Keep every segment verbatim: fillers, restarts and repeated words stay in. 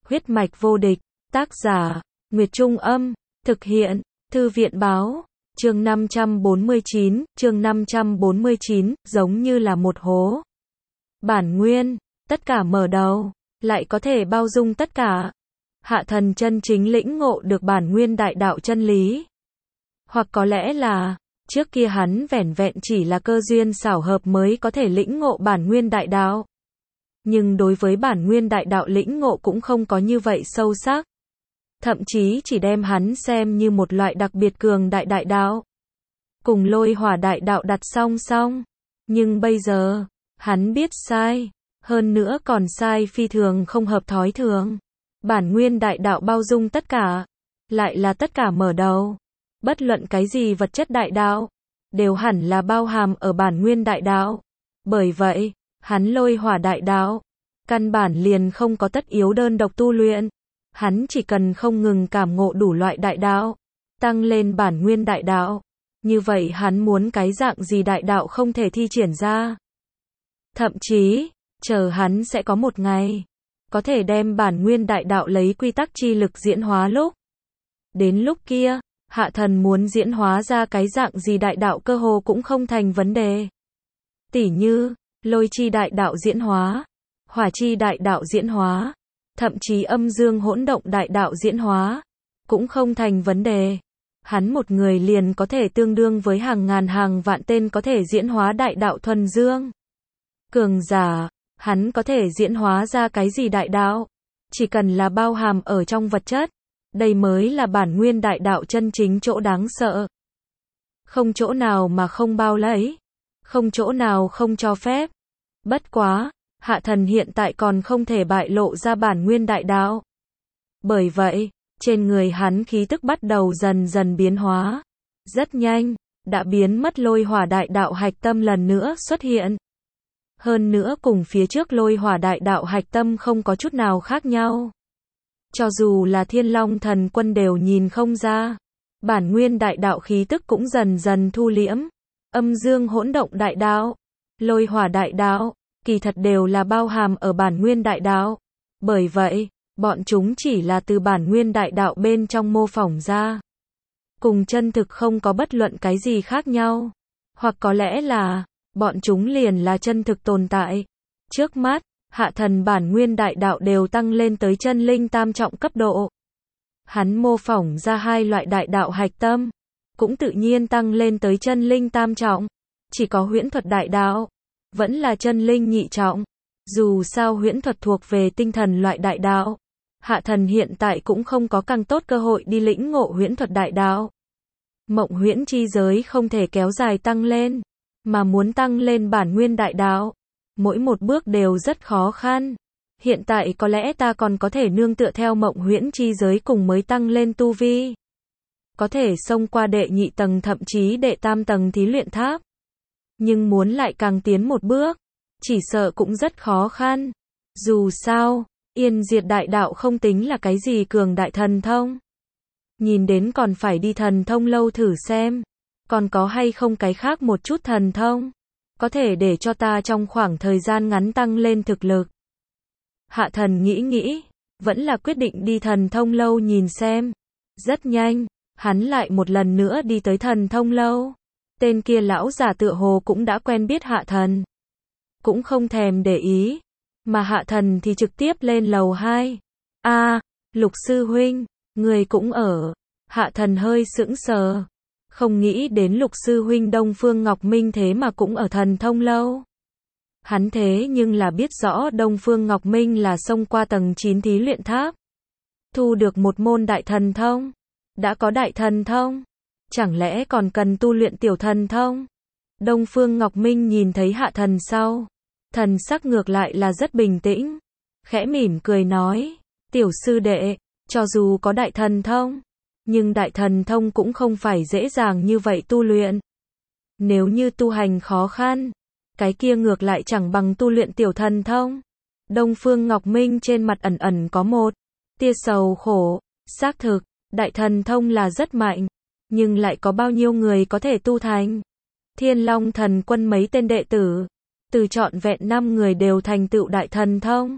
Huyết mạch vô địch, tác giả, Nguyệt Trung Âm, thực hiện, Thư viện Báo, chương năm trăm bốn mươi chín, chương năm trăm bốn mươi chín, giống như là một hố. Bản nguyên, tất cả mở đầu, lại có thể bao dung tất cả. Hạ thần chân chính lĩnh ngộ được bản nguyên đại đạo chân lý. Hoặc có lẽ là, trước kia hắn vẻn vẹn chỉ là cơ duyên xảo hợp mới có thể lĩnh ngộ bản nguyên đại đạo. Nhưng đối với bản nguyên đại đạo lĩnh ngộ cũng không có như vậy sâu sắc. Thậm chí chỉ đem hắn xem như một loại đặc biệt cường đại đại đạo. Cùng lôi hỏa đại đạo đặt song song. Nhưng bây giờ, hắn biết sai. Hơn nữa còn sai phi thường không hợp thói thường. Bản nguyên đại đạo bao dung tất cả. Lại là tất cả mở đầu. Bất luận cái gì vật chất đại đạo. Đều hẳn là bao hàm ở bản nguyên đại đạo. Bởi vậy, hắn lôi hỏa đại đạo. Căn bản liền không có tất yếu đơn độc tu luyện. Hắn chỉ cần không ngừng cảm ngộ đủ loại đại đạo. Tăng lên bản nguyên đại đạo. Như vậy hắn muốn cái dạng gì đại đạo không thể thi triển ra. Thậm chí, chờ hắn sẽ có một ngày. Có thể đem bản nguyên đại đạo lấy quy tắc chi lực diễn hóa lúc. Đến lúc kia, hạ thần muốn diễn hóa ra cái dạng gì đại đạo cơ hồ cũng không thành vấn đề. Tỉ như, lôi chi đại đạo diễn hóa, hỏa chi đại đạo diễn hóa, thậm chí âm dương hỗn động đại đạo diễn hóa, cũng không thành vấn đề. Hắn một người liền có thể tương đương với hàng ngàn hàng vạn tên có thể diễn hóa đại đạo thuần dương. Cường giả, hắn có thể diễn hóa ra cái gì đại đạo? Chỉ cần là bao hàm ở trong vật chất. Đây mới là bản nguyên đại đạo chân chính chỗ đáng sợ. Không chỗ nào mà không bao lấy. Không chỗ nào không cho phép. Bất quá, hạ thần hiện tại còn không thể bại lộ ra bản nguyên đại đạo. Bởi vậy, trên người hắn khí tức bắt đầu dần dần biến hóa. Rất nhanh, đã biến mất lôi hỏa đại đạo hạch tâm lần nữa xuất hiện. Hơn nữa cùng phía trước lôi hỏa đại đạo hạch tâm không có chút nào khác nhau. Cho dù là Thiên Long Thần Quân đều nhìn không ra. Bản nguyên đại đạo khí tức cũng dần dần thu liễm. Âm dương hỗn động đại đạo, lôi hỏa đại đạo, kỳ thật đều là bao hàm ở bản nguyên đại đạo. Bởi vậy, bọn chúng chỉ là từ bản nguyên đại đạo bên trong mô phỏng ra. Cùng chân thực không có bất luận cái gì khác nhau. Hoặc có lẽ là, bọn chúng liền là chân thực tồn tại. Trước mắt, hạ thần bản nguyên đại đạo đều tăng lên tới chân linh tam trọng cấp độ. Hắn mô phỏng ra hai loại đại đạo hạch tâm, cũng tự nhiên tăng lên tới chân linh tam trọng. Chỉ có huyễn thuật đại đạo, vẫn là chân linh nhị trọng. Dù sao huyễn thuật thuộc về tinh thần loại đại đạo. Hạ thần hiện tại cũng không có càng tốt cơ hội đi lĩnh ngộ huyễn thuật đại đạo. Mộng huyễn chi giới không thể kéo dài tăng lên, mà muốn tăng lên bản nguyên đại đạo. Mỗi một bước đều rất khó khăn. Hiện tại có lẽ ta còn có thể nương tựa theo mộng huyễn chi giới cùng mới tăng lên tu vi. Có thể xông qua đệ nhị tầng thậm chí đệ tam tầng thí luyện tháp. Nhưng muốn lại càng tiến một bước, chỉ sợ cũng rất khó khăn. Dù sao, yên diệt đại đạo không tính là cái gì cường đại thần thông. Nhìn đến còn phải đi thần thông lâu thử xem. Còn có hay không cái khác một chút thần thông. Có thể để cho ta trong khoảng thời gian ngắn tăng lên thực lực. Hạ thần nghĩ nghĩ, vẫn là quyết định đi thần thông lâu nhìn xem. Rất nhanh, hắn lại một lần nữa đi tới thần thông lâu. Tên kia lão giả tựa hồ cũng đã quen biết hạ thần. Cũng không thèm để ý. Mà hạ thần thì trực tiếp lên lầu hai. A, Lục sư huynh, người cũng ở. Hạ thần hơi sững sờ. Không nghĩ đến Lục sư huynh Đông Phương Ngọc Minh thế mà cũng ở thần thông lâu. Hắn thế nhưng là biết rõ Đông Phương Ngọc Minh là xông qua tầng chín thí luyện tháp. Thu được một môn đại thần thông. Đã có đại thần thông. Chẳng lẽ còn cần tu luyện tiểu thần thông? Đông Phương Ngọc Minh nhìn thấy hạ thần sau. Thần sắc ngược lại là rất bình tĩnh. Khẽ mỉm cười nói. Tiểu sư đệ, cho dù có đại thần thông. Nhưng đại thần thông cũng không phải dễ dàng như vậy tu luyện. Nếu như tu hành khó khăn, cái kia ngược lại chẳng bằng tu luyện tiểu thần thông. Đông Phương Ngọc Minh trên mặt ẩn ẩn có một tia sầu khổ. Xác thực, đại thần thông là rất mạnh, nhưng lại có bao nhiêu người có thể tu thành. Thiên Long Thần Quân mấy tên đệ tử, từ trọn vẹn năm người đều thành tựu đại thần thông.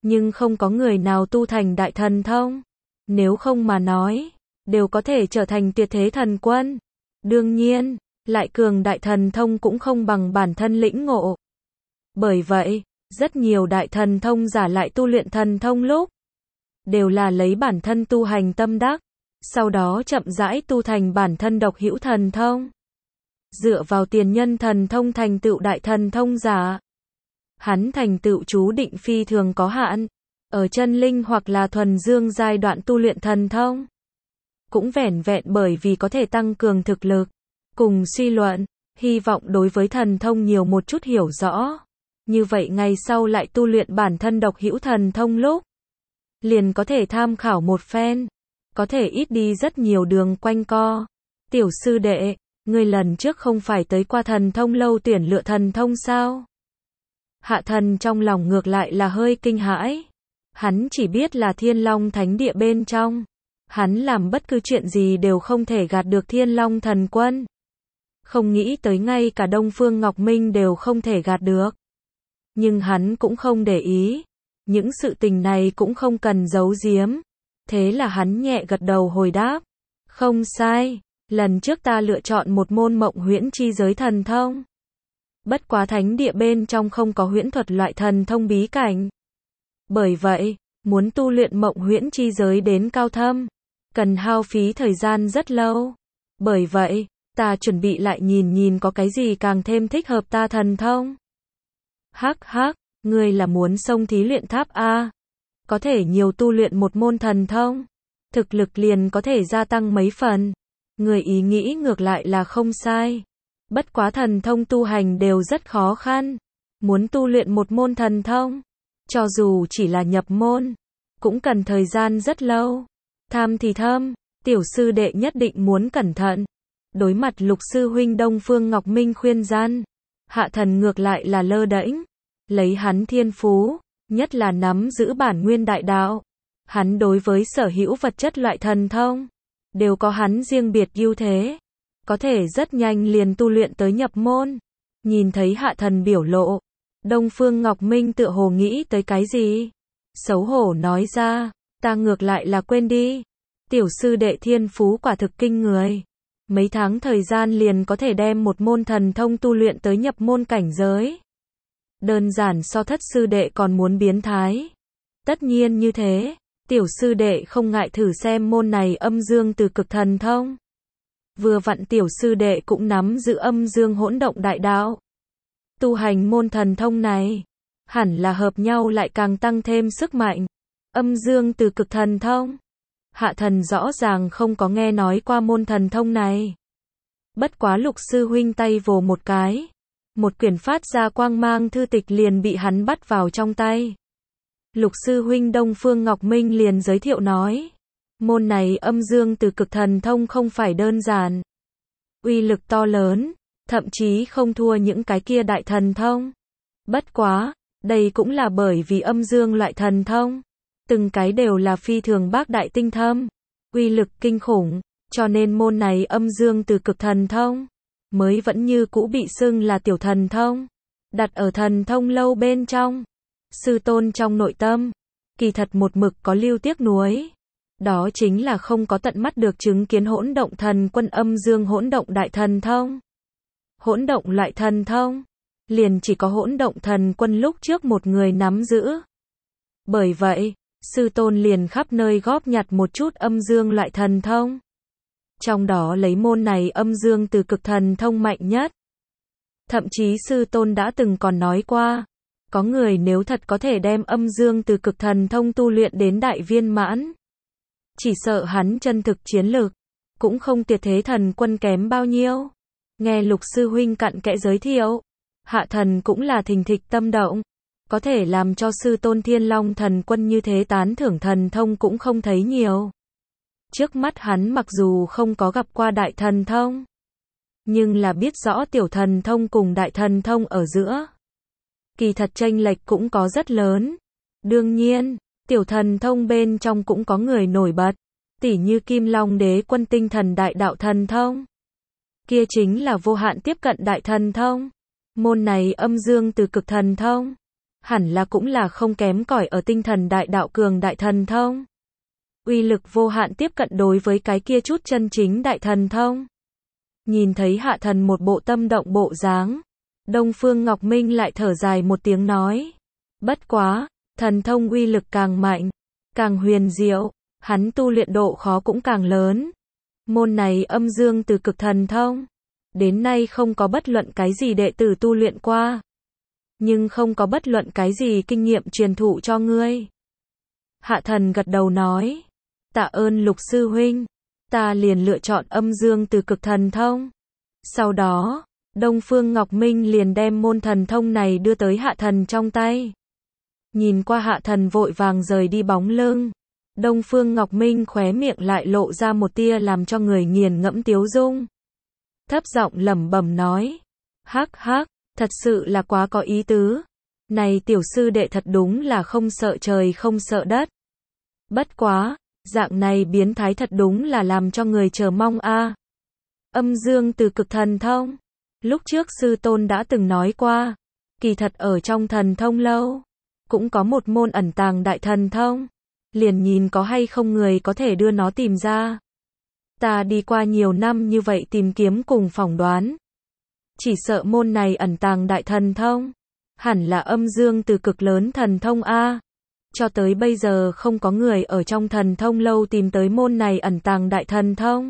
nhưng không có người nào tu thành đại thần thông. Nếu không mà nói, đều có thể trở thành tuyệt thế thần quân. Đương nhiên, lại cường đại thần thông cũng không bằng bản thân lĩnh ngộ. Bởi vậy, rất nhiều đại thần thông giả lại tu luyện thần thông lúc, đều là lấy bản thân tu hành tâm đắc, sau đó chậm rãi tu thành bản thân độc hữu thần thông. Dựa vào tiền nhân thần thông thành tựu đại thần thông giả, hắn thành tựu chú định phi thường có hạn, ở chân linh hoặc là thuần dương giai đoạn tu luyện thần thông. Cũng vẻn vẹn bởi vì có thể tăng cường thực lực, cùng suy luận, hy vọng đối với thần thông nhiều một chút hiểu rõ. Như vậy ngày sau lại tu luyện bản thân độc hữu thần thông lúc, liền có thể tham khảo một phen, có thể ít đi rất nhiều đường quanh co. Tiểu sư đệ, ngươi lần trước không phải tới qua thần thông lâu tuyển lựa thần thông sao? Hạ thần trong lòng ngược lại là hơi kinh hãi. Hắn chỉ biết là Thiên Long Thánh Địa bên trong, hắn làm bất cứ chuyện gì đều không thể gạt được Thiên Long Thần Quân. Không nghĩ tới ngay cả Đông Phương Ngọc Minh đều không thể gạt được. Nhưng hắn cũng không để ý, những sự tình này cũng không cần giấu giếm. Thế là hắn nhẹ gật đầu hồi đáp, không sai, lần trước ta lựa chọn một môn mộng huyễn chi giới thần thông. Bất quá thánh địa bên trong không có huyễn thuật loại thần thông bí cảnh. Bởi vậy, muốn tu luyện mộng huyễn chi giới đến cao thâm, cần hao phí thời gian rất lâu. Bởi vậy, ta chuẩn bị lại nhìn nhìn có cái gì càng thêm thích hợp ta thần thông. Hắc hắc, ngươi là muốn xông thí luyện tháp A. Có thể nhiều tu luyện một môn thần thông, thực lực liền có thể gia tăng mấy phần. Người ý nghĩ ngược lại là không sai. Bất quá thần thông tu hành đều rất khó khăn. Muốn tu luyện một môn thần thông, cho dù chỉ là nhập môn, cũng cần thời gian rất lâu. Tham thì thâm, tiểu sư đệ nhất định muốn cẩn thận. Đối mặt lục sư huynh Đông Phương Ngọc Minh khuyên gian, hạ thần ngược lại là lơ đễnh. Lấy hắn thiên phú, nhất là nắm giữ bản nguyên đại đạo. Hắn đối với sở hữu vật chất loại thần thông, đều có hắn riêng biệt ưu thế. Có thể rất nhanh liền tu luyện tới nhập môn. Nhìn thấy hạ thần biểu lộ, Đông Phương Ngọc Minh tựa hồ nghĩ tới cái gì. Xấu hổ nói ra, ta ngược lại là quên đi. Tiểu sư đệ thiên phú quả thực kinh người. Mấy tháng thời gian liền có thể đem một môn thần thông tu luyện tới nhập môn cảnh giới. Đơn giản so thất sư đệ còn muốn biến thái. Tất nhiên như thế, tiểu sư đệ không ngại thử xem môn này âm dương từ cực thần thông. Vừa vặn tiểu sư đệ cũng nắm giữ âm dương hỗn động đại đạo. Tu hành môn thần thông này, hẳn là hợp nhau lại càng tăng thêm sức mạnh. Âm dương từ cực thần thông. Hạ thần rõ ràng không có nghe nói qua môn thần thông này. Bất quá lục sư huynh tay vồ một cái. Một quyển phát ra quang mang thư tịch liền bị hắn bắt vào trong tay. Lục sư huynh Đông Phương Ngọc Minh liền giới thiệu nói. Môn này âm dương từ cực thần thông không phải đơn giản. Uy lực to lớn, thậm chí không thua những cái kia đại thần thông. Bất quá, đây cũng là bởi vì âm dương loại thần thông. Từng cái đều là phi thường bác đại tinh thâm. Uy lực kinh khủng, cho nên môn này âm dương từ cực thần thông. Mới vẫn như cũ bị xưng là tiểu thần thông. Đặt ở thần thông lâu bên trong. Sư tôn trong nội tâm, kỳ thật một mực có lưu tiếc nuối. Đó chính là không có tận mắt được chứng kiến hỗn động thần quân âm dương hỗn động đại thần thông. Hỗn động loại thần thông, liền chỉ có hỗn động thần quân lúc trước một người nắm giữ. Bởi vậy, sư tôn liền khắp nơi góp nhặt một chút âm dương loại thần thông. Trong đó lấy môn này âm dương từ cực thần thông mạnh nhất. Thậm chí sư tôn đã từng còn nói qua, có người nếu thật có thể đem âm dương từ cực thần thông tu luyện đến đại viên mãn, chỉ sợ hắn chân thực chiến lực, cũng không tuyệt thế thần quân kém bao nhiêu. Nghe lục sư huynh cặn kẽ giới thiệu, hạ thần cũng là thình thịch tâm động. Có thể làm cho sư tôn Thiên Long thần quân như thế tán thưởng thần thông cũng không thấy nhiều. Trước mắt hắn mặc dù không có gặp qua đại thần thông, nhưng là biết rõ tiểu thần thông cùng đại thần thông ở giữa. Kỳ thật chênh lệch cũng có rất lớn. Đương nhiên, tiểu thần thông bên trong cũng có người nổi bật, tỉ như Kim Long Đế Quân tinh thần đại đạo thần thông. Kia chính là vô hạn tiếp cận đại thần thông. Môn này âm dương từ cực thần thông, hẳn là cũng là không kém cỏi ở tinh thần đại đạo cường đại thần thông. Uy lực vô hạn tiếp cận đối với cái kia chút chân chính đại thần thông. Nhìn thấy Hạ Thần một bộ tâm động bộ dáng, Đông Phương Ngọc Minh lại thở dài một tiếng nói. Bất quá, thần thông uy lực càng mạnh, càng huyền diệu, hắn tu luyện độ khó cũng càng lớn. Môn này âm dương từ cực thần thông, đến nay không có bất luận cái gì đệ tử tu luyện qua. Nhưng không có bất luận cái gì kinh nghiệm truyền thụ cho ngươi. Hạ Thần gật đầu nói. Tạ ơn Lục sư huynh, ta liền lựa chọn âm dương từ cực thần thông. Sau đó, Đông Phương Ngọc Minh liền đem môn thần thông này đưa tới Hạ Thần trong tay. Nhìn qua Hạ Thần vội vàng rời đi bóng lưng, Đông Phương Ngọc Minh khóe miệng lại lộ ra một tia làm cho người nghiền ngẫm tiếu dung. Thấp giọng lẩm bẩm nói, hắc hắc, thật sự là quá có ý tứ. Này tiểu sư đệ thật đúng là không sợ trời không sợ đất. Bất quá, dạng này biến thái thật đúng là làm cho người chờ mong a. À. Âm dương từ cực thần thông. Lúc trước sư tôn đã từng nói qua, kỳ thật ở trong thần thông lâu, cũng có một môn ẩn tàng đại thần thông. Liền nhìn có hay không người có thể đưa nó tìm ra. Ta đi qua nhiều năm như vậy tìm kiếm cùng phỏng đoán. Chỉ sợ môn này ẩn tàng đại thần thông, hẳn là âm dương từ cực lớn thần thông A. Cho tới bây giờ không có người ở trong thần thông lâu tìm tới môn này ẩn tàng đại thần thông.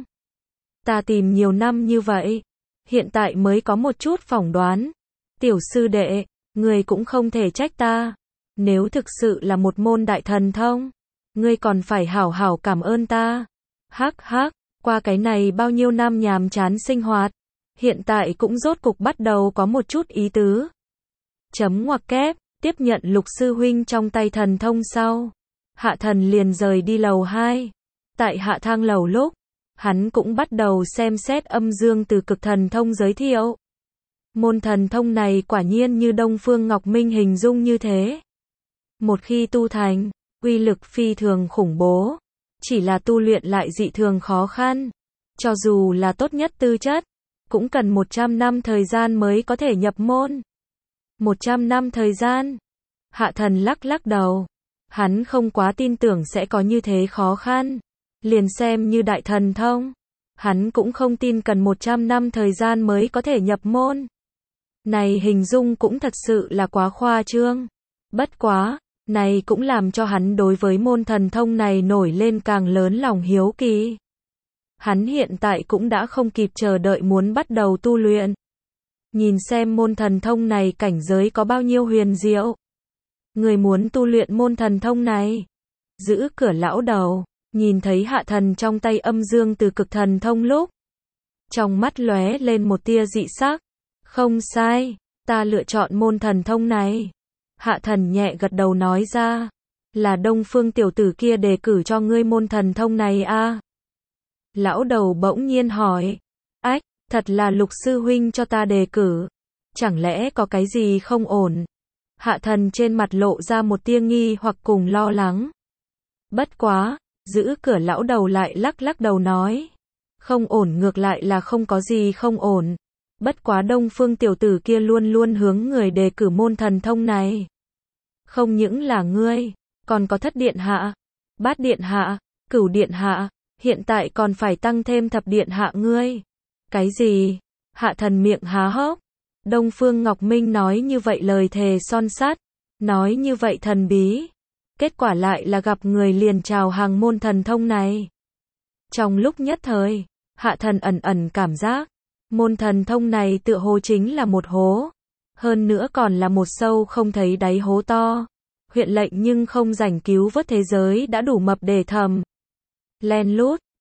Ta tìm nhiều năm như vậy, hiện tại mới có một chút phỏng đoán. Tiểu sư đệ, người cũng không thể trách ta. Nếu thực sự là một môn đại thần thông, ngươi còn phải hảo hảo cảm ơn ta. Hắc hắc, qua cái này bao nhiêu năm nhàm chán sinh hoạt, hiện tại cũng rốt cục bắt đầu có một chút ý tứ. Chấm ngoặc kép, tiếp nhận Lục sư huynh trong tay thần thông sau, Hạ Thần liền rời đi lầu hai. Tại hạ thang lầu lúc, hắn cũng bắt đầu xem xét âm dương từ cực thần thông giới thiệu. Môn thần thông này quả nhiên như Đông Phương Ngọc Minh hình dung như thế. Một khi tu thành, uy lực phi thường khủng bố, chỉ là tu luyện lại dị thường khó khăn. Cho dù là tốt nhất tư chất, cũng cần một trăm năm thời gian mới có thể nhập môn. một trăm năm thời gian. Hạ Thần lắc lắc đầu. Hắn không quá tin tưởng sẽ có như thế khó khăn. Liền xem như đại thần thông, hắn cũng không tin cần một trăm năm thời gian mới có thể nhập môn. Này hình dung cũng thật sự là quá khoa trương. Bất quá, này cũng làm cho hắn đối với môn thần thông này nổi lên càng lớn lòng hiếu kỳ. Hắn hiện tại cũng đã không kịp chờ đợi muốn bắt đầu tu luyện. Nhìn xem môn thần thông này cảnh giới có bao nhiêu huyền diệu. Người muốn tu luyện môn thần thông này. Giữ cửa lão đầu, nhìn thấy Hạ Thần trong tay âm dương từ cực thần thông lúc, trong mắt lóe lên một tia dị sắc. Không sai, ta lựa chọn môn thần thông này. Hạ Thần nhẹ gật đầu nói ra, là Đông Phương tiểu tử kia đề cử cho ngươi môn thần thông này a? À? Lão đầu bỗng nhiên hỏi, ách, thật là Lục sư huynh cho ta đề cử, chẳng lẽ có cái gì không ổn? Hạ Thần trên mặt lộ ra một tia nghi hoặc cùng lo lắng. Bất quá, giữ cửa lão đầu lại lắc lắc đầu nói, không ổn ngược lại là không có gì không ổn. Bất quá Đông Phương tiểu tử kia luôn luôn hướng người đề cử môn thần thông này. Không những là ngươi, còn có Thất điện hạ, Bát điện hạ, Cửu điện hạ, hiện tại còn phải tăng thêm Thập điện hạ ngươi. Cái gì? Hạ Thần miệng há hốc. Đông Phương Ngọc Minh nói như vậy lời thề son sắt, nói như vậy thần bí. Kết quả lại là gặp người liền chào hàng môn thần thông này. Trong lúc nhất thời, Hạ Thần ẩn ẩn cảm giác, môn thần thông này tựa hồ chính là một hố. Hơn nữa còn là một sâu không thấy đáy hố to. Huyện lệnh nhưng không rảnh cứu vớt thế giới đã đủ mập để thầm. Len lút,